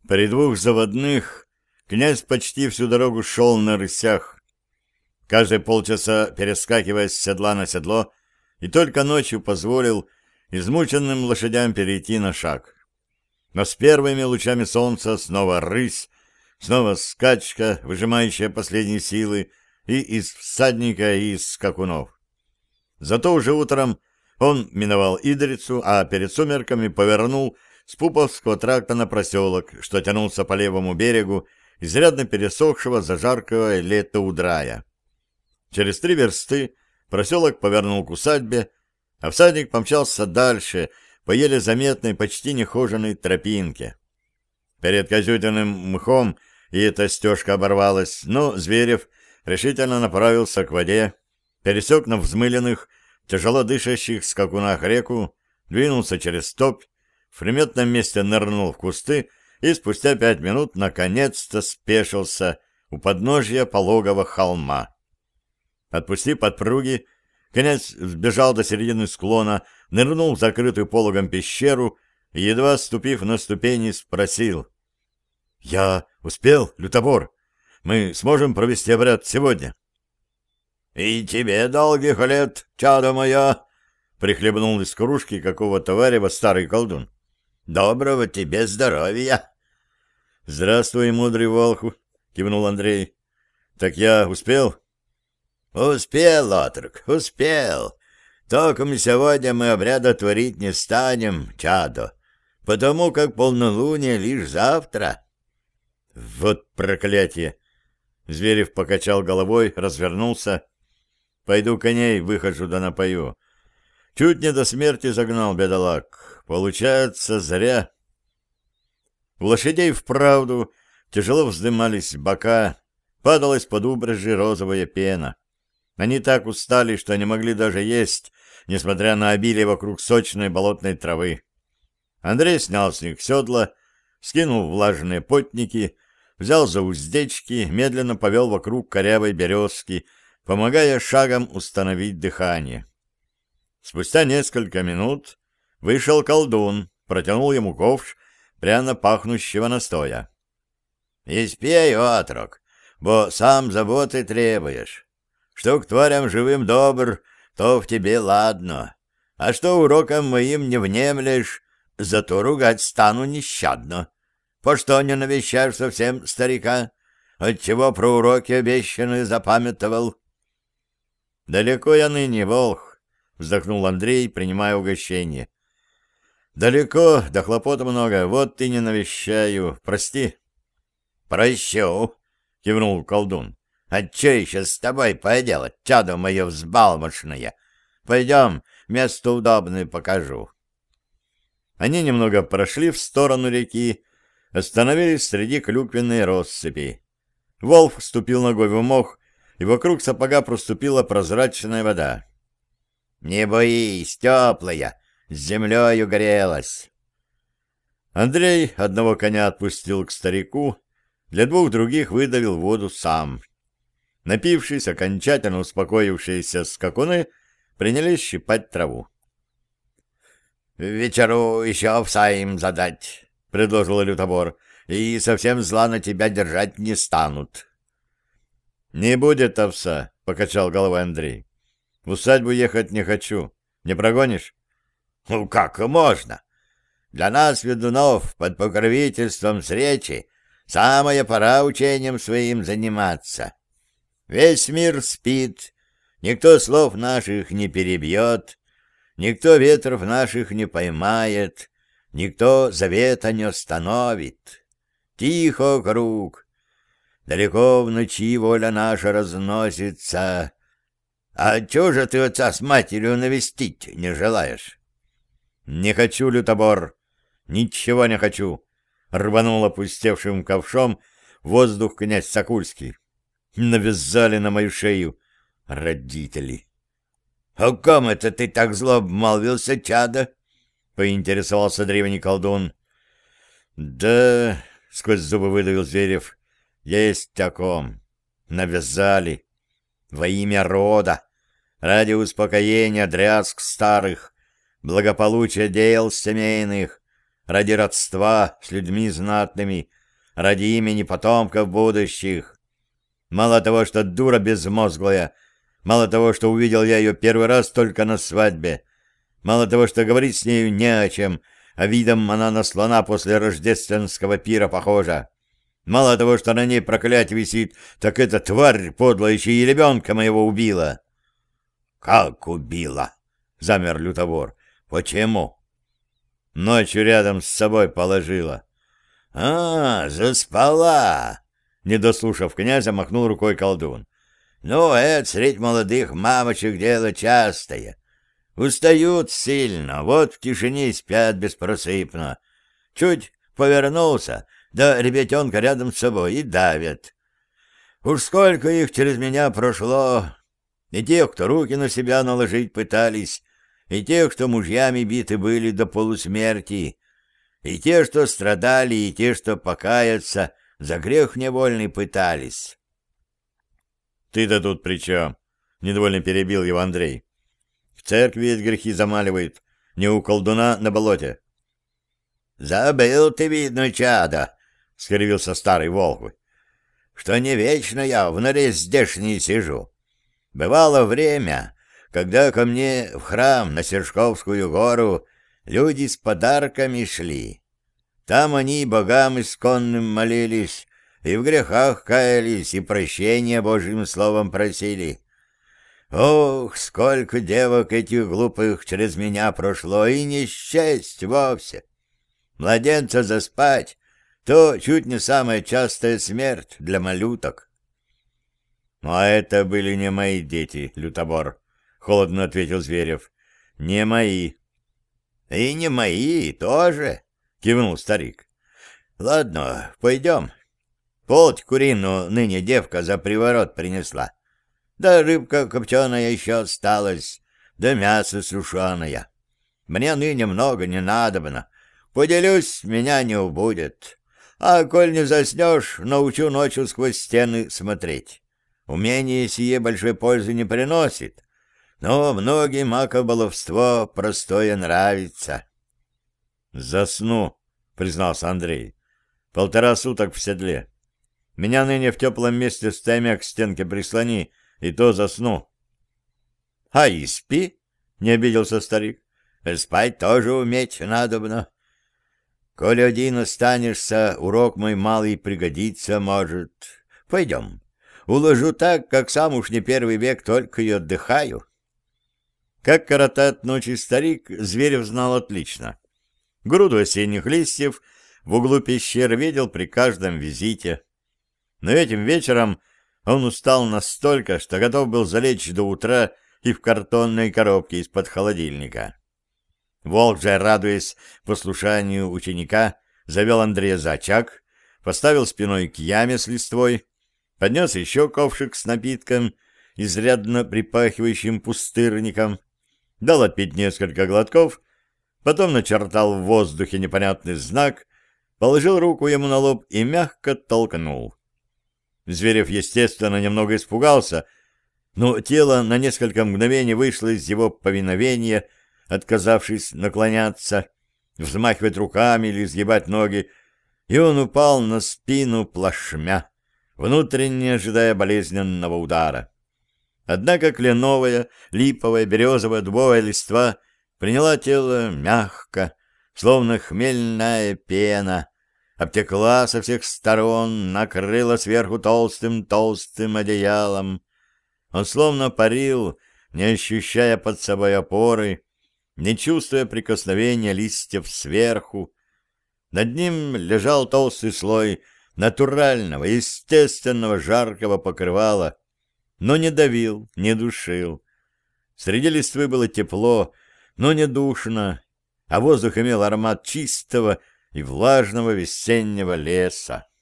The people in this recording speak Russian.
При двух заводных князь почти всю дорогу шел на рысях, каждые полчаса перескакивая с седла на седло, и только ночью позволил измученным лошадям перейти на шаг. Но с первыми лучами солнца снова рысь, снова скачка, выжимающая последние силы и из всадника, и из скакунов. Зато уже утром он миновал Идрицу, а перед сумерками повернул с Пуповского тракта на проселок, что тянулся по левому берегу, изрядно пересохшего за жаркого лета Удрая. Через 3 версты проселок повернул к усадьбе, а всадник помчался дальше по еле заметной, почти нехоженной тропинке. Перед Козютиным мхом и эта стежка оборвалась, но Зверев решительно направился к воде, пересек на взмыленных, тяжело дышащих скакунах реку, двинулся через топь, в приметном месте нырнул в кусты и спустя 5 минут наконец-то спешился у подножья пологого холма. Отпустив подпруги, князь сбежал до середины склона, нырнул в закрытую пологом пещеру и, едва ступив на ступени, спросил: «Я успел, лютобор? Мы сможем провести обряд сегодня?» «И тебе долгих лет, чадо мое!» — прихлебнул из кружки какого-то варева старый колдун. «Доброго тебе здоровья!» «Здравствуй, мудрый волхв!» — кивнул Андрей. «Так я успел?» «Успел, отрок, успел. Только сегодня мы обряда творить не станем, чадо, потому как полнолуние лишь завтра». «Вот проклятие!» Зверев покачал головой, развернулся. «Пойду коней выхожу да напою. Чуть не до смерти загнал бедолаг. Получается, зря». У лошадей вправду тяжело вздымались бока, падала из-под упряжи розовая пена. Они так устали, что не могли даже есть, несмотря на обилие вокруг сочной болотной травы. Андрей снял с них седла, скинул влажные потники, взял за уздечки, медленно повел вокруг корявой березки, помогая шагом установить дыхание. Спустя несколько минут вышел колдун, протянул ему ковш пряно пахнущего настоя. «Испей, отрок, бо сам заботы требуешь. Что к тварям живым добр, то в тебе ладно, а что урокам моим не внемлешь, зато ругать стану нещадно. По что не навещаешь совсем старика? Отчего про уроки обещанные запамятовал?» «Далеко я ныне, волх», — вздохнул Андрей, принимая угощение. «Далеко, да хлопот много, вот и не навещаю. Прости». «Прощу», — кивнул колдун. «А че еще с тобой поделать, чадо мое взбалмошное? Пойдем, место удобное покажу». Они немного прошли в сторону реки, остановились среди клюквенной россыпи. Волк вступил ногой в мох, и вокруг сапога проступила прозрачная вода. «Не боись, теплая, с землею грелась». Андрей одного коня отпустил к старику, для 2 других выдавил воду сам. Напившись, окончательно успокоившиеся скакуны принялись щипать траву. «Вечеру еще овса им задать», — предложил лютобор, — «и совсем зла на тебя держать не станут». «Не будет овса», — покачал головой Андрей. «В усадьбу ехать не хочу. Не прогонишь?» «Ну, как можно? Для нас, ведунов, под покровительством встречи, самая пора учением своим заниматься. Весь мир спит, никто слов наших не перебьет, никто ветров наших не поймает, никто завета не остановит. Тихо круг, далеко в ночи воля наша разносится. А чего же ты отца с матерью навестить не желаешь?» «Не хочу, лютобор, ничего не хочу», — рванул опустевшим ковшом воздух князь Сокульский. «Навязали на мою шею родители». «О ком это ты так зло обмолвился, чадо?» — поинтересовался древний колдун. «Да...» — сквозь зубы выдавил Зверев. «Есть о ком. Навязали. Во имя рода. Ради успокоения дрязг старых, благополучия дел семейных, ради родства с людьми знатными, ради имени потомков будущих. Мало того, что дура безмозглая, мало того, что увидел я ее первый раз только на свадьбе, мало того, что говорить с нею не о чем, а видом она на слона после рождественского пира похожа. Мало того, что на ней проклятие висит, так эта тварь подлая еще и ребенка моего убила. — Как убила? — замер лютовор. — Почему? — Ночью рядом с собой положила. — заспала! — не дослушав князя, махнул рукой колдун. — Ну, это средь молодых мамочек дело частое. Устают сильно, вот в тишине спят беспросыпно. Чуть повернулся, да ребятенка рядом с собой и давят. Уж сколько их через меня прошло, и тех, кто руки на себя наложить пытались, и тех, что мужьями биты были до полусмерти, и те, что страдали, и те, что покаяться, за грех невольный пытались. — Ты-то тут при чем? — недовольно перебил его Андрей. — В церкви ведь грехи замаливают, не у колдуна на болоте. — Забыл ты, видно, чадо, — скривился старый волк, — что не вечно я в норе здешней сижу. Бывало время, когда ко мне в храм на Сержковскую гору люди с подарками шли. Там они богам исконным молились, и в грехах каялись, и прощения Божьим словом просили. Ох, сколько девок этих глупых через меня прошло, и не счесть вовсе. Младенца заспать — то чуть не самая частая смерть для малюток. — А это были не мои дети, лютобор, — холодно ответил Зверев. — Не мои. — И не мои тоже, — кивнул старик. — Ладно, пойдем. Полть курину ныне девка за приворот принесла. Да рыбка копченая еще осталась, да мясо сушеное. Мне ныне много не надобно. Поделюсь, меня не убудет. А коль не заснешь, научу ночью сквозь стены смотреть. Умение сие большой пользы не приносит, но многим мако-баловство простое нравится. — Засну, — признался Андрей. — 1,5 суток в седле. Меня ныне в теплом месте стаймя к стенке прислони, и то засну. — А и спи, — не обиделся старик. — Спать тоже уметь надобно. Коли один останешься, урок мой малый пригодится может. Пойдем. Уложу так, как сам уж не первый век только и отдыхаю. Как коротает ночи старик, Зверев знал отлично. Груду осенних листьев в углу пещеры видел при каждом визите. Но этим вечером он устал настолько, что готов был залечь до утра и в картонной коробке из-под холодильника. Волк же, радуясь послушанию ученика, завел Андрея за очаг, поставил спиной к яме с листвой, поднес еще ковшик с напитком, изрядно припахивающим пустырником, дал отпить несколько глотков, потом начертал в воздухе непонятный знак, положил руку ему на лоб и мягко толкнул. Зверев, естественно, немного испугался, но тело на несколько мгновений вышло из его повиновения, отказавшись наклоняться, взмахивать руками или сгибать ноги, и он упал на спину плашмя, внутренне ожидая болезненного удара. Однако кленовая, липовая, березовая, дубовая листва приняла тело мягко, словно хмельная пена, обтекла со всех сторон, накрыла сверху толстым-толстым одеялом. Он словно парил, не ощущая под собой опоры, не чувствуя прикосновения листьев сверху. Над ним лежал толстый слой натурального, естественного жаркого покрывала, но не давил, не душил. Среди листвы было тепло, но не душно, а воздух имел аромат чистого и влажного весеннего леса.